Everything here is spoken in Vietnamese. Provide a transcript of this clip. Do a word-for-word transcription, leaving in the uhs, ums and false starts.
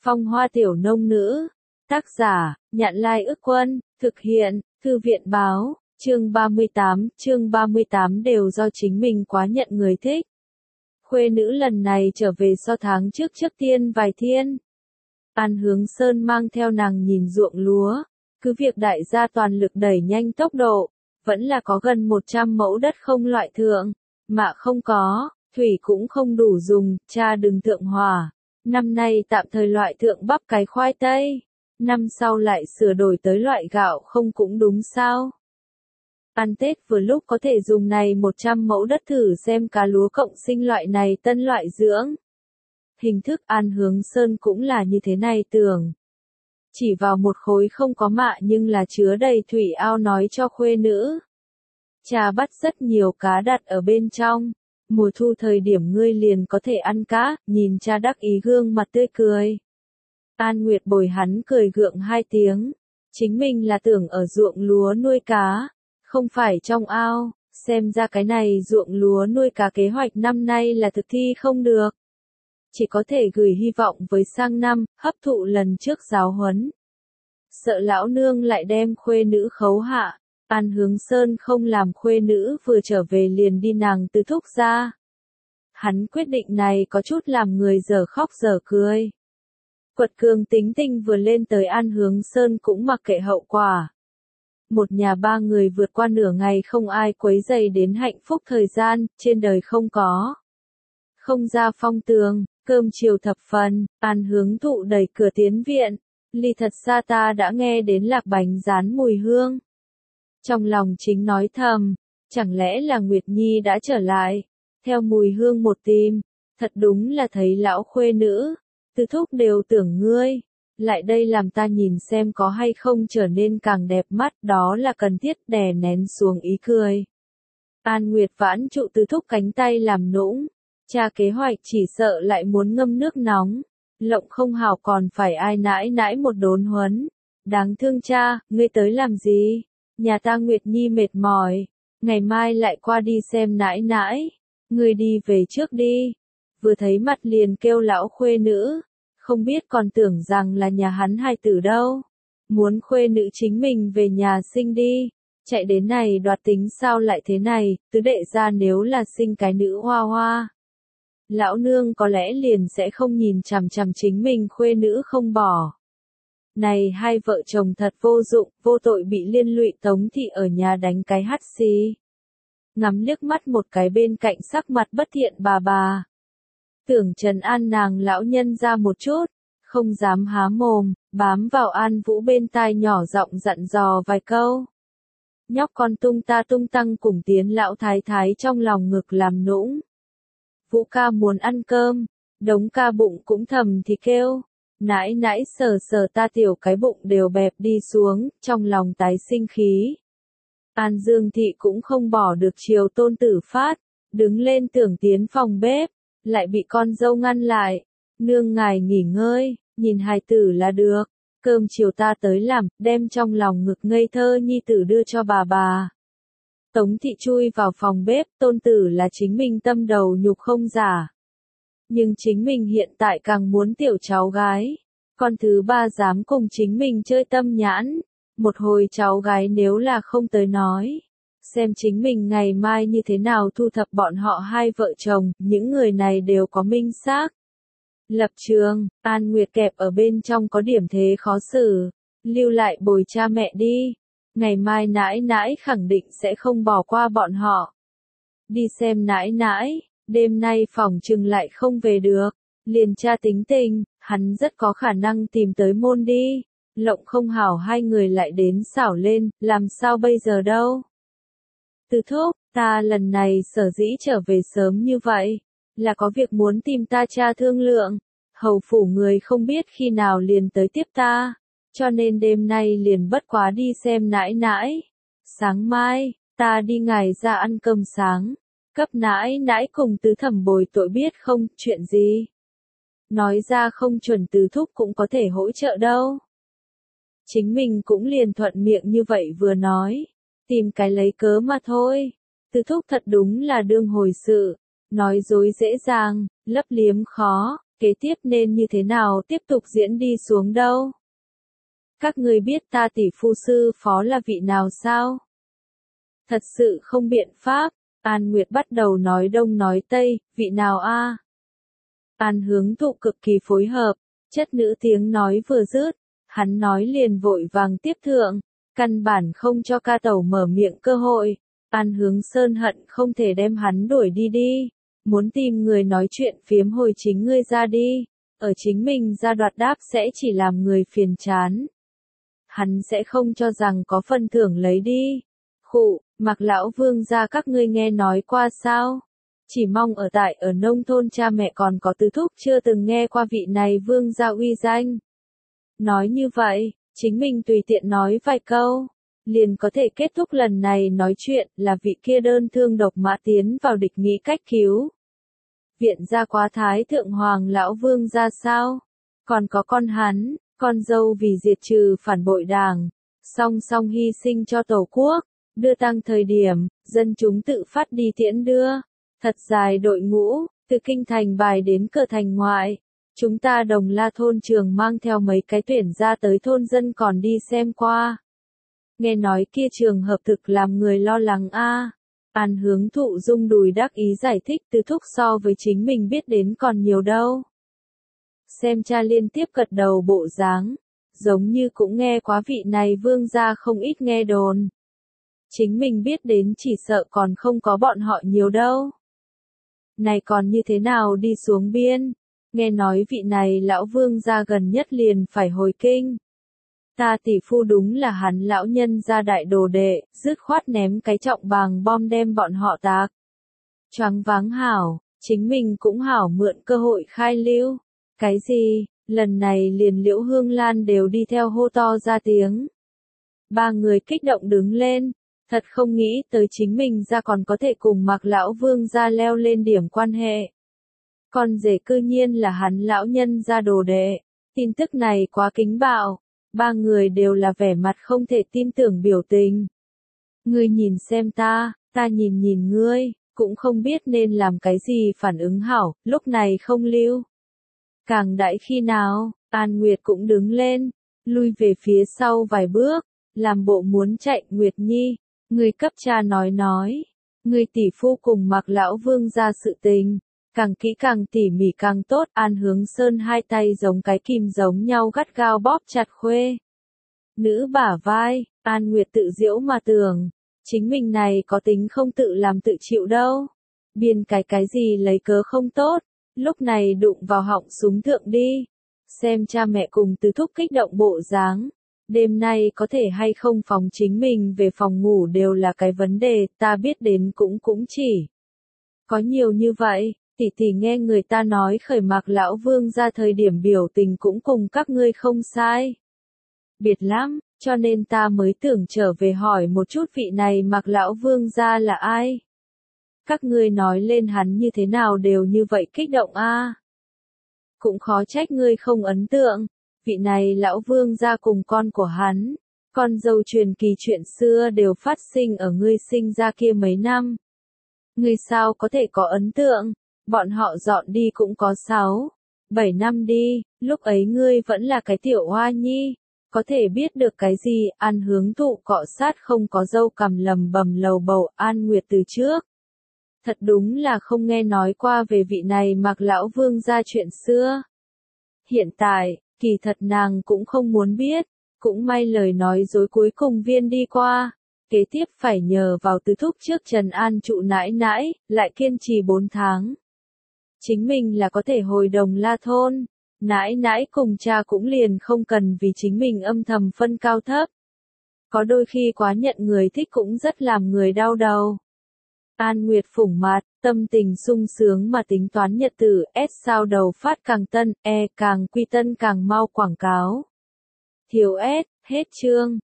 Phong Hoa Tiểu Nông Nữ. Tác giả, Nhạn Lai Ức Quân, thực hiện, Thư viện Báo, chương ba mươi tám, chương ba mươi tám đều do chính mình quá nhận người thích. Khuê nữ lần này trở về so tháng trước trước tiên vài thiên. An Hướng Sơn mang theo nàng nhìn ruộng lúa, cứ việc đại gia toàn lực đẩy nhanh tốc độ, vẫn là có gần một trăm mẫu đất không loại thượng, mạ không có, thủy cũng không đủ dùng, cha đừng thượng hỏa. Năm nay tạm thời loại thượng bắp cái khoai tây, năm sau lại sửa đổi tới loại gạo không cũng đúng sao. Ăn Tết vừa lúc có thể dùng này một trăm mẫu đất thử xem cá lúa cộng sinh loại này tân loại dưỡng. Hình thức An Hướng Sơn cũng là như thế này tưởng. Chỉ vào một khối không có mạ nhưng là chứa đầy thủy ao nói cho khuê nữ. Cha bắt rất nhiều cá đặt ở bên trong. Mùa thu thời điểm ngươi liền có thể ăn cá, nhìn cha đắc ý gương mặt tươi cười. An Nguyệt bồi hắn cười gượng hai tiếng. Chính mình là tưởng ở ruộng lúa nuôi cá, không phải trong ao, xem ra cái này ruộng lúa nuôi cá kế hoạch năm nay là thực thi không được. Chỉ có thể gửi hy vọng với sang năm, hấp thụ lần trước giáo huấn. Sợ lão nương lại đem khuê nữ khấu hạ. An Hướng Sơn không làm khuê nữ vừa trở về liền đi nàng Từ Thúc ra. Hắn quyết định này có chút làm người giờ khóc giờ cười. Quật cường tính tình vừa lên tới An Hướng Sơn cũng mặc kệ hậu quả. Một nhà ba người vượt qua nửa ngày không ai quấy rầy đến hạnh phúc thời gian, trên đời không có. Không ra phong tường, cơm chiều thập phần, An Hướng Thụ đẩy cửa tiến viện. Ly thật xa ta đã nghe đến lạc bánh rán mùi hương. Trong lòng chính nói thầm, chẳng lẽ là Nguyệt Nhi đã trở lại, theo mùi hương một tìm, thật đúng là thấy lão khuê nữ, Từ Thúc đều tưởng ngươi, lại đây làm ta nhìn xem có hay không trở nên càng đẹp mắt, đó là cần thiết, đè nén xuống ý cười. An Nguyệt vãn trụ Từ Thúc cánh tay làm nũng, cha kế hoạch chỉ sợ lại muốn ngâm nước nóng, lộng không hảo còn phải ai nãi nãi một đốn huấn, đáng thương cha, ngươi tới làm gì? Nhà ta Nguyệt Nhi mệt mỏi, ngày mai lại qua đi xem nãi nãi, người đi về trước đi. Vừa thấy mặt liền kêu lão khuê nữ, không biết còn tưởng rằng là nhà hắn hài tử đâu. Muốn khuê nữ chính mình về nhà sinh đi, chạy đến này đoạt tính sao lại thế này, tứ đệ ra nếu là sinh cái nữ hoa hoa. Lão nương có lẽ liền sẽ không nhìn chằm chằm chính mình khuê nữ không bỏ. Này hai vợ chồng thật vô dụng, vô tội bị liên lụy Tống thị ở nhà đánh cái hắt xì. Ngắm liếc mắt một cái bên cạnh sắc mặt bất thiện bà bà. Tưởng trấn an nàng lão nhân ra một chút, không dám há mồm, bám vào An Vũ bên tai nhỏ giọng dặn dò vài câu. Nhóc con tung ta tung tăng cùng tiến lão thái thái trong lòng ngực làm nũng. Vũ ca muốn ăn cơm, đống ca bụng cũng thầm thì kêu. Nãi nãi sờ sờ ta tiểu cái bụng đều bẹp đi xuống, trong lòng tái sinh khí. An Dương Thị cũng không bỏ được chiều tôn tử phát, đứng lên tưởng tiến phòng bếp, lại bị con dâu ngăn lại. Nương ngài nghỉ ngơi, nhìn hài tử là được, cơm chiều ta tới làm, đem trong lòng ngực ngây thơ nhi tử đưa cho bà bà. Tống Thị chui vào phòng bếp, tôn tử là chính mình tâm đầu nhục không giả. Nhưng chính mình hiện tại càng muốn tiểu cháu gái. Con thứ ba dám cùng chính mình chơi tâm nhãn. Một hồi cháu gái nếu là không tới nói. Xem chính mình ngày mai như thế nào thu thập bọn họ hai vợ chồng. Những người này đều có minh xác. Lập trường, An Nguyệt kẹp ở bên trong có điểm thế khó xử. Lưu lại bồi cha mẹ đi. Ngày mai nãi nãi khẳng định sẽ không bỏ qua bọn họ. Đi xem nãi nãi. Đêm nay phòng chừng lại không về được, liền cha tính tình, hắn rất có khả năng tìm tới môn đi, lộng không hảo hai người lại đến xảo lên, làm sao bây giờ đâu. Từ Thúc, ta lần này sở dĩ trở về sớm như vậy, là có việc muốn tìm ta cha thương lượng, hầu phủ người không biết khi nào liền tới tiếp ta, cho nên đêm nay liền bất quá đi xem nãi nãi, sáng mai, ta đi ngài ra ăn cơm sáng. Cấp nãi nãi cùng tứ thẩm bồi tội biết không, chuyện gì? Nói ra không chuẩn Từ Thúc cũng có thể hỗ trợ đâu. Chính mình cũng liền thuận miệng như vậy vừa nói, tìm cái lấy cớ mà thôi. Từ Thúc thật đúng là đương hồi sự, nói dối dễ dàng, lấp liếm khó, kế tiếp nên như thế nào tiếp tục diễn đi xuống đâu? Các ngươi biết ta tỷ phu sư phó là vị nào sao? Thật sự không biện pháp, An Nguyệt bắt đầu nói đông nói tây, vị nào a? An Hướng Thụ cực kỳ phối hợp, chất nữ tiếng nói vừa dứt, hắn nói liền vội vàng tiếp thượng, căn bản không cho ca tẩu mở miệng cơ hội. An Hướng Sơn hận không thể đem hắn đuổi đi đi, muốn tìm người nói chuyện phiếm hồi chính ngươi ra đi, ở chính mình ra đoạt đáp sẽ chỉ làm người phiền chán. Hắn sẽ không cho rằng có phần thưởng lấy đi. Khụ, Mạc lão vương gia các ngươi nghe nói qua sao? Chỉ mong ở tại ở nông thôn cha mẹ còn có tứ thúc chưa từng nghe qua vị này vương gia uy danh. Nói như vậy, chính mình tùy tiện nói vài câu, liền có thể kết thúc lần này nói chuyện là vị kia đơn thương độc mã tiến vào địch nghĩ cách cứu. Viện gia quá thái thượng hoàng lão vương gia sao? Còn có con hắn, con dâu vì diệt trừ phản bội đảng, song song hy sinh cho tổ quốc, đưa tang thời điểm, dân chúng tự phát đi tiễn đưa. Thật dài đội ngũ, từ kinh thành bài đến cửa thành ngoại. Chúng ta Đồng La thôn trường mang theo mấy cái tuyển ra tới thôn dân còn đi xem qua. Nghe nói kia trường hợp thực làm người lo lắng a. An Hướng Thụ rung đùi đắc ý giải thích Tứ thúc so với chính mình biết đến còn nhiều đâu. Xem cha liên tiếp gật đầu bộ dáng, giống như cũng nghe quá vị này vương gia không ít nghe đồn. Chính mình biết đến chỉ sợ còn không có bọn họ nhiều đâu. Này còn như thế nào đi xuống biên, nghe nói vị này lão vương gia gần nhất liền phải hồi kinh. Ta tỷ phu đúng là hắn lão nhân gia đại đồ đệ, dứt khoát ném cái trọng bàng bom đem bọn họ tạc. Choáng váng hảo, chính mình cũng hảo mượn cơ hội khai lưu. Cái gì, lần này liền Liễu Hương Lan đều đi theo hô to ra tiếng. Ba người kích động đứng lên, thật không nghĩ tới chính mình ra còn có thể cùng Mạc lão vương gia leo lên điểm quan hệ. Con rể cư nhiên là hắn lão nhân gia đồ đệ, tin tức này quá kính bạo, ba người đều là vẻ mặt không thể tin tưởng biểu tình. Ngươi nhìn xem ta, ta nhìn nhìn ngươi, cũng không biết nên làm cái gì phản ứng hảo, lúc này không lưu. Càng đãi khi nào, An Nguyệt cũng đứng lên, lui về phía sau vài bước, làm bộ muốn chạy. Nguyệt Nhi, ngươi cấp cha nói nói, ngươi tỷ phu cùng Mạc lão vương gia sự tình, càng kỹ càng tỉ mỉ càng tốt. An Hướng Sơn hai tay giống cái kìm giống nhau gắt gao bóp chặt khuê nữ bả vai. An Nguyệt tự giễu mà tưởng, chính mình này có tính không tự làm tự chịu đâu, biên cái cái gì lấy cớ không tốt, lúc này đụng vào họng súng thượng đi. Xem cha mẹ cùng Tứ thúc kích động bộ dáng, đêm nay có thể hay không phóng chính mình về phòng ngủ đều là cái vấn đề. Ta biết đến cũng cũng chỉ có nhiều như vậy. Tỷ tỷ nghe người ta nói khởi Mạc lão vương ra thời điểm biểu tình cũng cùng các ngươi không sai biệt lắm, cho nên ta mới tưởng trở về hỏi một chút vị này Mạc lão vương gia là ai. Các ngươi nói lên hắn như thế nào đều như vậy kích động a. À. Cũng khó trách ngươi không ấn tượng, vị này lão vương gia cùng con của hắn, con dâu truyền kỳ chuyện xưa đều phát sinh ở ngươi sinh ra kia mấy năm. Ngươi sao có thể có ấn tượng? Bọn họ dọn đi cũng có sáu, bảy năm đi, lúc ấy ngươi vẫn là cái tiểu hoa nhi, có thể biết được cái gì. An Hướng Thụ cọ sát không có dâu cằm lầm bầm lầu bầu. An Nguyệt từ trước thật đúng là không nghe nói qua về vị này Mạc lão vương gia chuyện xưa. Hiện tại, kỳ thật nàng cũng không muốn biết, cũng may lời nói dối cuối cùng viên đi qua. Kế tiếp phải nhờ vào Tứ thúc trước trần an trụ nãi nãi, lại kiên trì bốn tháng. Chính mình là có thể hồi Đồng La thôn, nãi nãi cùng cha cũng liền không cần vì chính mình âm thầm phân cao thấp. Có đôi khi quá nhận người thích cũng rất làm người đau đầu. An Nguyệt phủng mặt, tâm tình sung sướng mà tính toán nhật tử. S sao đầu phát càng tân, E càng quy tân càng mau quảng cáo. Thiếu S, hết chương.